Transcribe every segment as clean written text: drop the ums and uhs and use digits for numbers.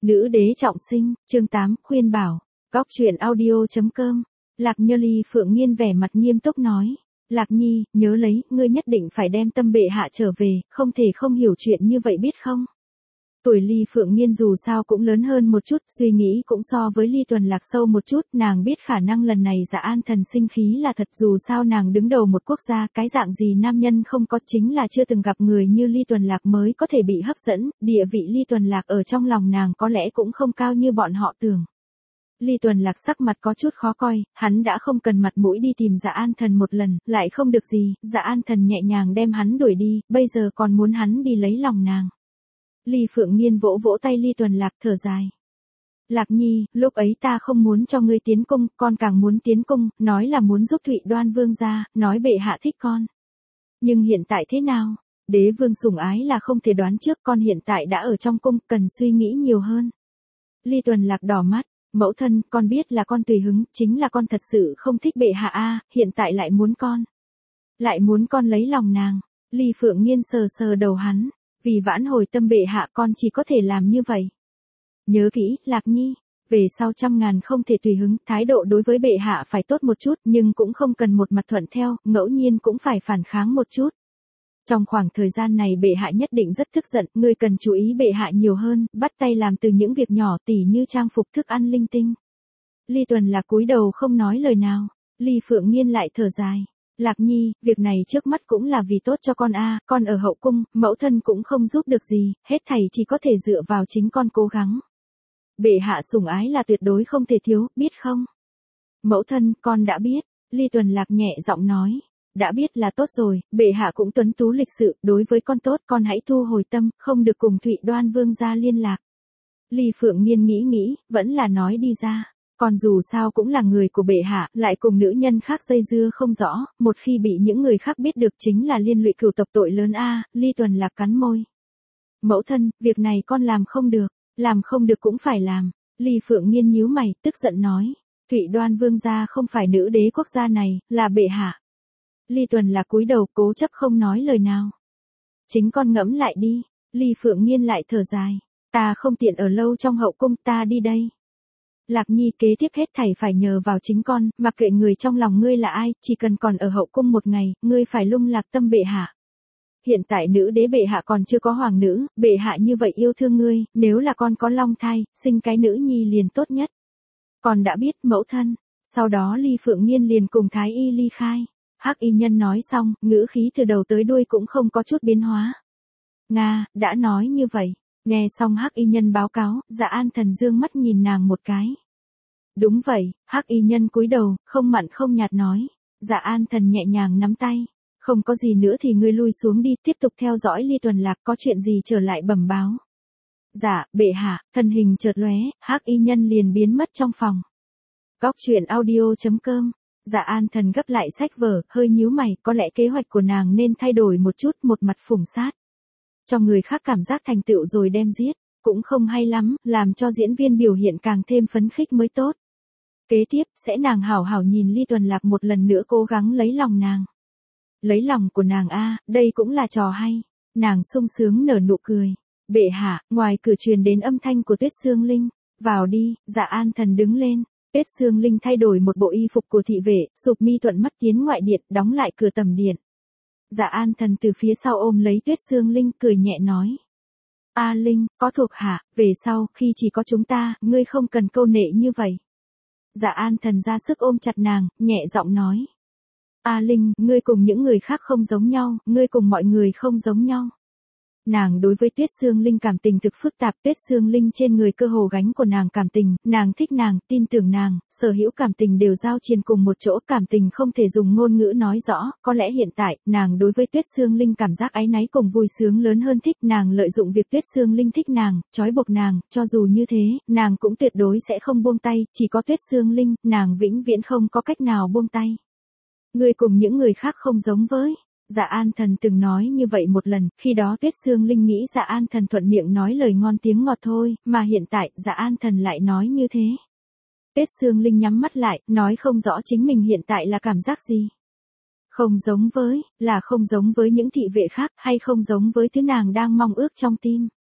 Nữ đế trọng sinh, chương 8, khuyên bảo. Góc truyện audio.com. Lạc Nhơ Ly Phượng Nghiên vẻ mặt nghiêm túc nói. Lạc Nhi, nhớ lấy, ngươi nhất định phải đem tâm bệ hạ trở về, không thể không hiểu chuyện như vậy biết không? Tuổi Ly Phượng Nghiên dù sao cũng lớn hơn một chút, suy nghĩ cũng so với Ly Tuần Lạc sâu một chút, nàng biết khả năng lần này Dạ An Thần sinh khí là thật, dù sao nàng đứng đầu một quốc gia, cái dạng gì nam nhân không có, chính là chưa từng gặp người như Ly Tuần Lạc mới có thể bị hấp dẫn, địa vị Ly Tuần Lạc ở trong lòng nàng có lẽ cũng không cao như bọn họ tưởng. Ly Tuần Lạc sắc mặt có chút khó coi, hắn đã không cần mặt mũi đi tìm Dạ An Thần một lần, lại không được gì, Dạ An Thần nhẹ nhàng đem hắn đuổi đi, bây giờ còn muốn hắn đi lấy lòng nàng. Ly Phượng Nghiên vỗ vỗ tay Ly Tuần Lạc thở dài. Lạc Nhi, lúc ấy ta không muốn cho ngươi tiến cung, con càng muốn tiến cung, nói là muốn giúp Thụy Đoan Vương gia, nói bệ hạ thích con. Nhưng hiện tại thế nào? Đế vương sủng ái là không thể đoán trước, con hiện tại đã ở trong cung, cần suy nghĩ nhiều hơn. Ly Tuần Lạc đỏ mắt, mẫu thân, con biết là con tùy hứng, chính là con thật sự không thích bệ hạ a, hiện tại lại muốn con. Lại muốn con lấy lòng nàng. Ly Phượng Nghiên sờ sờ đầu hắn. Vì vãn hồi tâm bệ hạ con chỉ có thể làm như vậy. Nhớ kỹ, Lạc Nhi, về sau trăm ngàn không thể tùy hứng, thái độ đối với bệ hạ phải tốt một chút, nhưng cũng không cần một mặt thuận theo, ngẫu nhiên cũng phải phản kháng một chút. Trong khoảng thời gian này bệ hạ nhất định rất tức giận, ngươi cần chú ý bệ hạ nhiều hơn, bắt tay làm từ những việc nhỏ tỉ như trang phục thức ăn linh tinh. Ly Tuần Lạc cúi đầu không nói lời nào, Ly Phượng Nghiên lại thở dài. Lạc Nhi, việc này trước mắt cũng là vì tốt cho con a, con ở hậu cung, mẫu thân cũng không giúp được gì, hết thảy chỉ có thể dựa vào chính con cố gắng. Bệ hạ sủng ái là tuyệt đối không thể thiếu, biết không? Mẫu thân, con đã biết, Ly Tuần Lạc nhẹ giọng nói. Đã biết là tốt rồi, bệ hạ cũng tuấn tú lịch sự, đối với con tốt, con hãy thu hồi tâm, không được cùng Thụy Đoan Vương gia liên lạc. Ly Phượng Nghiên nghĩ, vẫn là nói đi ra. Còn dù sao cũng là người của bệ hạ, lại cùng nữ nhân khác dây dưa không rõ, một khi bị những người khác biết được chính là liên lụy cửu tộc tội lớn a. Ly Tuần Lạc cắn môi. Mẫu thân, việc này con làm không được cũng phải làm. Ly Phượng Nghiên nhíu mày, tức giận nói. Thụy Đoan Vương gia không phải nữ đế quốc gia này, là bệ hạ. Ly Tuần Lạc cúi đầu cố chấp không nói lời nào. Chính con ngẫm lại đi. Ly Phượng Nghiên lại thở dài. Ta không tiện ở lâu trong hậu cung, ta đi đây. Lạc Nhi, kế tiếp hết thảy phải nhờ vào chính con, mặc kệ người trong lòng ngươi là ai, chỉ cần còn ở hậu cung một ngày, ngươi phải lung lạc tâm bệ hạ. Hiện tại nữ đế bệ hạ còn chưa có hoàng nữ, bệ hạ như vậy yêu thương ngươi, nếu là con có long thai, sinh cái nữ nhi liền tốt nhất. Con đã biết, mẫu thân. Sau đó Ly Phượng Nghiên liền cùng Thái Y ly khai. Hắc y nhân nói xong, ngữ khí từ đầu tới đuôi cũng không có chút biến hóa. Nga, đã nói như vậy. Nghe xong Hắc y nhân báo cáo, Dạ An Thần dương mắt nhìn nàng một cái. Đúng vậy, Hắc y nhân cúi đầu, không mặn không nhạt nói. Dạ An Thần nhẹ nhàng nắm tay. Không có gì nữa thì ngươi lui xuống đi, tiếp tục theo dõi Ly Tuần Lạc, có chuyện gì trở lại bẩm báo. Dạ, bệ hạ, thân hình chợt lóe, Hắc y nhân liền biến mất trong phòng. Góc truyện audio.com. Dạ An Thần gấp lại sách vở, hơi nhíu mày, có lẽ kế hoạch của nàng nên thay đổi một chút, một mặt phủng sát. Cho người khác cảm giác thành tựu rồi đem giết, cũng không hay lắm, làm cho diễn viên biểu hiện càng thêm phấn khích mới tốt. Kế tiếp, sẽ nàng hảo hảo nhìn Ly Tuần Lạc một lần nữa cố gắng lấy lòng nàng. Lấy lòng của nàng a, đây cũng là trò hay. Nàng sung sướng nở nụ cười. Bệ hạ, ngoài cửa truyền đến âm thanh của Tuyết Sương Linh. Vào đi. Dạ An Thần đứng lên. Tuyết Sương Linh thay đổi một bộ y phục của thị vệ, sụp mi thuận mắt tiến ngoại điện, đóng lại cửa tầm điện. Dạ An Thần từ phía sau ôm lấy Tuyết Sương Linh, cười nhẹ nói. A Linh, có thuộc hạ, về sau, khi chỉ có chúng ta, ngươi không cần câu nệ như vậy. Dạ An Thần ra sức ôm chặt nàng, nhẹ giọng nói. A Linh, ngươi cùng những người khác không giống nhau, ngươi cùng mọi người không giống nhau. Nàng đối với Tuyết Sương Linh cảm tình thực phức tạp, Tuyết Sương Linh trên người cơ hồ gánh của nàng cảm tình, nàng thích nàng, tin tưởng nàng, sở hữu cảm tình đều giao triền cùng một chỗ, cảm tình không thể dùng ngôn ngữ nói rõ, có lẽ hiện tại, nàng đối với Tuyết Sương Linh cảm giác áy náy cùng vui sướng lớn hơn thích, nàng lợi dụng việc Tuyết Sương Linh thích nàng, trói buộc nàng, cho dù như thế, nàng cũng tuyệt đối sẽ không buông tay, chỉ có Tuyết Sương Linh, nàng vĩnh viễn không có cách nào buông tay. Ngươi cùng những người khác không giống với. Dạ An Thần từng nói như vậy một lần, khi đó Tuyết Sương Linh nghĩ Dạ An Thần thuận miệng nói lời ngon tiếng ngọt thôi, mà hiện tại Dạ An Thần lại nói như thế. Tuyết Sương Linh nhắm mắt lại, nói không rõ chính mình hiện tại là cảm giác gì. Không giống với, là không giống với những thị vệ khác, hay không giống với thứ nàng đang mong ước trong tim.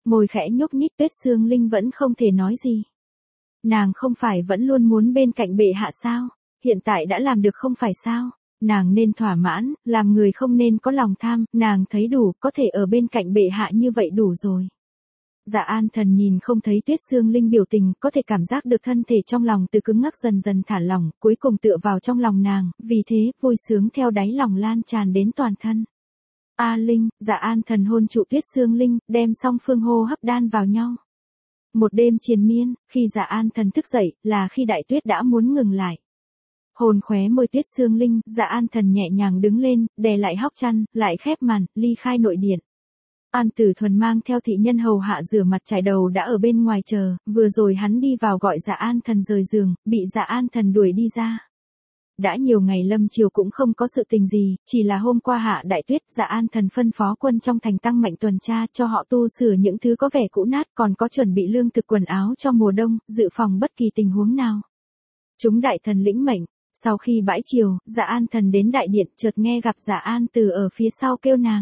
Môi khẽ nhúc nhích, Tuyết Sương Linh vẫn không thể nói gì. Nàng không phải vẫn luôn muốn bên cạnh bệ hạ sao? Hiện tại đã làm được không phải sao? Nàng nên thỏa mãn, làm người không nên có lòng tham, nàng thấy đủ, có thể ở bên cạnh bệ hạ như vậy đủ rồi. Dạ An Thần nhìn không thấy Tuyết Sương Linh biểu tình, có thể cảm giác được thân thể trong lòng từ cứng ngắc dần dần thả lỏng, cuối cùng tựa vào trong lòng nàng, vì thế, vui sướng theo đáy lòng lan tràn đến toàn thân. A Linh, Dạ An Thần hôn trụ Tuyết Sương Linh, đem song phương hô hấp đan vào nhau. Một đêm triền miên, khi Dạ An Thần thức dậy, là khi Đại Tuyết đã muốn ngừng lại. Hồn khóe môi Tuyết Sương Linh, Dạ An Thần nhẹ nhàng đứng lên, đè lại hóc chăn, lại khép màn, ly khai nội điện. An Tử Thuần mang theo thị nhân hầu hạ rửa mặt chải đầu đã ở bên ngoài chờ, vừa rồi hắn đi vào gọi Dạ An Thần rời giường, bị Dạ An Thần đuổi đi ra. Đã nhiều ngày lâm chiều cũng không có sự tình gì, chỉ là hôm qua hạ đại tuyết, Dạ An Thần phân phó quân trong thành tăng mạnh tuần tra cho họ tu sửa những thứ có vẻ cũ nát, còn có chuẩn bị lương thực quần áo cho mùa đông, dự phòng bất kỳ tình huống nào. Chúng đại thần lĩnh mệnh. Sau khi bãi chiều, Dạ An Thần đến đại điện, chợt nghe gặp Dạ An Từ ở phía sau kêu nàng.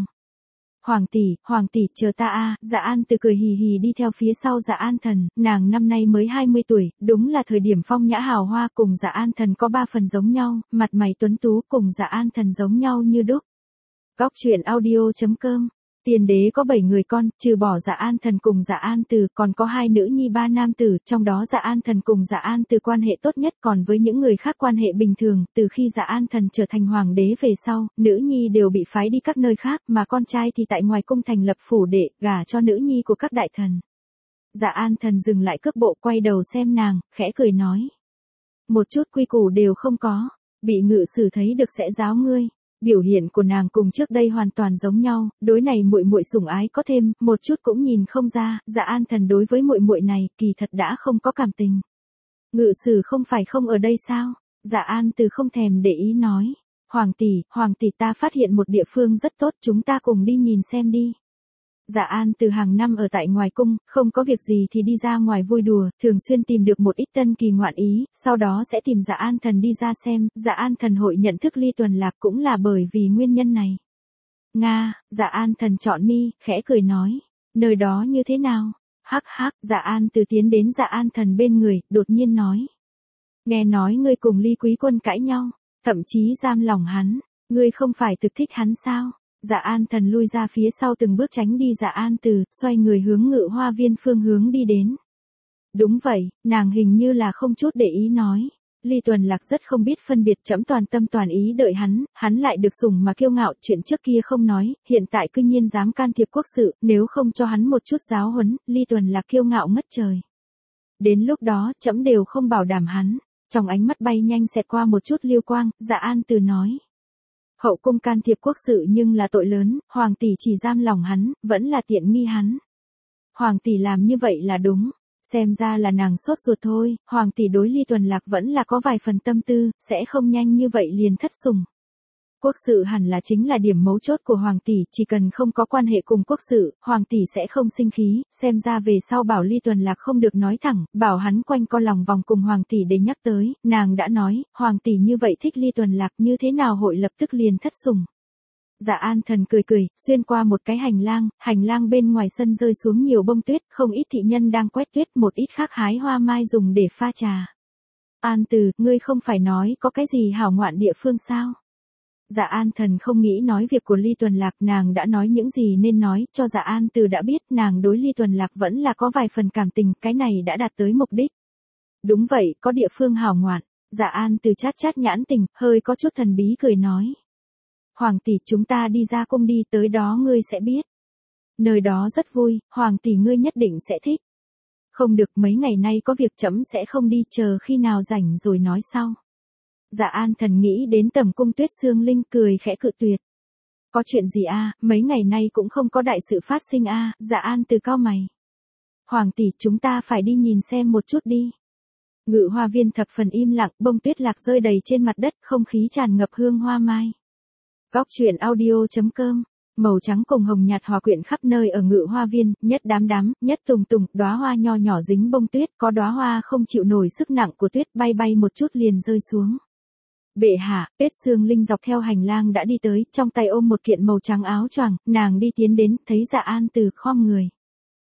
Hoàng tỷ, chờ ta a. Dạ An Từ cười hì hì đi theo phía sau Dạ An Thần, nàng năm nay mới 20 tuổi, đúng là thời điểm phong nhã hào hoa, cùng Dạ An Thần có 3 phần giống nhau, mặt mày tuấn tú cùng Dạ An Thần giống nhau như đúc. Góc truyện audio.com. Tiền đế có 7 người con, trừ bỏ Dạ An Thần cùng Dạ An Từ, còn có 2 nữ nhi 3 nam tử, trong đó Dạ An Thần cùng Dạ An Từ quan hệ tốt nhất, còn với những người khác quan hệ bình thường, từ khi Dạ An Thần trở thành hoàng đế về sau, nữ nhi đều bị phái đi các nơi khác, mà con trai thì tại ngoài cung thành lập phủ đệ, gả cho nữ nhi của các đại thần. Dạ An Thần dừng lại cước bộ, quay đầu xem nàng, khẽ cười nói. Một chút quy củ đều không có, bị ngự sử thấy được sẽ giáo ngươi. Biểu hiện của nàng cùng trước đây hoàn toàn giống nhau, đối này muội muội sủng ái có thêm, một chút cũng nhìn không ra, Dạ An Thần đối với muội muội này, kỳ thật đã không có cảm tình. Ngự sử không phải không ở đây sao? Dạ An Từ không thèm để ý nói. Hoàng tỷ ta phát hiện một địa phương rất tốt, chúng ta cùng đi nhìn xem đi. Dạ An Từ hàng năm ở tại ngoài cung, không có việc gì thì đi ra ngoài vui đùa, thường xuyên tìm được một ít tân kỳ ngoạn ý, sau đó sẽ tìm Dạ An Thần đi ra xem, Dạ An Thần hội nhận thức Ly Tuần Lạc cũng là bởi vì nguyên nhân này. Nga, Dạ An Thần chọn mi, khẽ cười nói, nơi đó như thế nào? Hắc, Dạ An Từ tiến đến Dạ An Thần bên người, đột nhiên nói. Nghe nói ngươi cùng Ly Quý Quân cãi nhau, thậm chí giam lòng hắn, ngươi không phải thực thích hắn sao? Dạ An Thần lui ra phía sau từng bước tránh đi Dạ An Từ, xoay người hướng Ngự Hoa Viên phương hướng đi đến. Đúng vậy, nàng hình như là không chút để ý nói. Ly Tuần Lạc rất không biết phân biệt, trẫm toàn tâm toàn ý đợi hắn lại được sủng mà kiêu ngạo, chuyện trước kia không nói, hiện tại cư nhiên dám can thiệp quốc sự, nếu không cho hắn một chút giáo huấn, Ly Tuần Lạc kiêu ngạo ngất trời. Đến lúc đó, trẫm đều không bảo đảm hắn. Trong ánh mắt bay nhanh xẹt qua một chút liêu quang, Dạ An Từ nói. Hậu cung can thiệp quốc sự nhưng là tội lớn, hoàng tỷ chỉ giam lòng hắn, vẫn là tiện nghi hắn. Hoàng tỷ làm như vậy là đúng, xem ra là nàng sốt ruột thôi, hoàng tỷ đối Ly Tuần Lạc vẫn là có vài phần tâm tư, sẽ không nhanh như vậy liền thất sủng. Quốc sự hẳn là chính là điểm mấu chốt của hoàng tỷ, chỉ cần không có quan hệ cùng quốc sự, hoàng tỷ sẽ không sinh khí, xem ra về sau bảo Ly Tuần Lạc không được nói thẳng, bảo hắn quanh co lòng vòng cùng hoàng tỷ để nhắc tới, nàng đã nói, hoàng tỷ như vậy thích Ly Tuần Lạc như thế nào hội lập tức liền thất sủng. Dạ An Thần cười, xuyên qua một cái hành lang bên ngoài sân rơi xuống nhiều bông tuyết, không ít thị nhân đang quét tuyết, một ít khác hái hoa mai dùng để pha trà. An Từ, ngươi không phải nói có cái gì hảo ngoạn địa phương sao? Dạ An Thần không nghĩ nói việc của Ly Tuần Lạc, nàng đã nói những gì nên nói, cho Dạ An Từ đã biết, nàng đối Ly Tuần Lạc vẫn là có vài phần cảm tình, cái này đã đạt tới mục đích. Đúng vậy, có địa phương hảo ngoạn. Dạ An Từ chát nhãn tình, hơi có chút thần bí cười nói. Hoàng tỷ, chúng ta đi ra cung đi, tới đó ngươi sẽ biết. Nơi đó rất vui, hoàng tỷ ngươi nhất định sẽ thích. Không được, mấy ngày nay có việc trẫm sẽ không đi, chờ khi nào rảnh rồi nói sau. Dạ An Thần nghĩ đến tầm cung Tuyết Sương Linh, cười khẽ cự tuyệt. Có chuyện gì a? Mấy ngày nay cũng không có đại sự phát sinh a. Dạ An Từ cau mày. Hoàng tỷ, chúng ta phải đi nhìn xem một chút đi. Ngự Hoa Viên thập phần im lặng, bông tuyết lạc rơi đầy trên mặt đất, không khí tràn ngập hương hoa mai. Góc truyện audio.com. Màu trắng cùng hồng nhạt hòa quyện khắp nơi ở Ngự Hoa Viên, nhất đám, nhất tùng, đóa hoa nho nhỏ dính bông tuyết, có đóa hoa không chịu nổi sức nặng của tuyết, bay một chút liền rơi xuống. Bệ hạ, Tuyết Sương Linh dọc theo hành lang đã đi tới, trong tay ôm một kiện màu trắng áo choàng, nàng đi tiến đến, thấy Dạ An Từ khom người.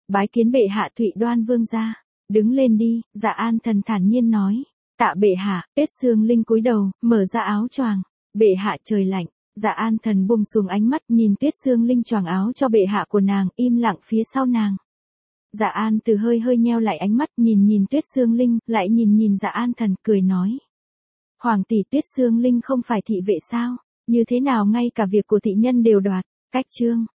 bái kiến bệ hạ Thụy Đoan vương gia. Đứng lên đi, Dạ An Thần thản nhiên nói. Tạ bệ hạ. Tuyết Sương Linh cúi đầu, mở ra áo choàng. Bệ hạ trời lạnh. Dạ An Thần buông xuống ánh mắt nhìn Tuyết Sương Linh choàng áo cho bệ hạ của nàng, im lặng phía sau nàng. Dạ An Từ hơi hơi nheo lại ánh mắt nhìn Tuyết Sương Linh, lại nhìn Dạ An Thần, cười nói. Hoàng tỷ, Tuyết Sương Linh không phải thị vệ sao? Như thế nào ngay cả việc của thị nhân đều đoạt? Cách chương.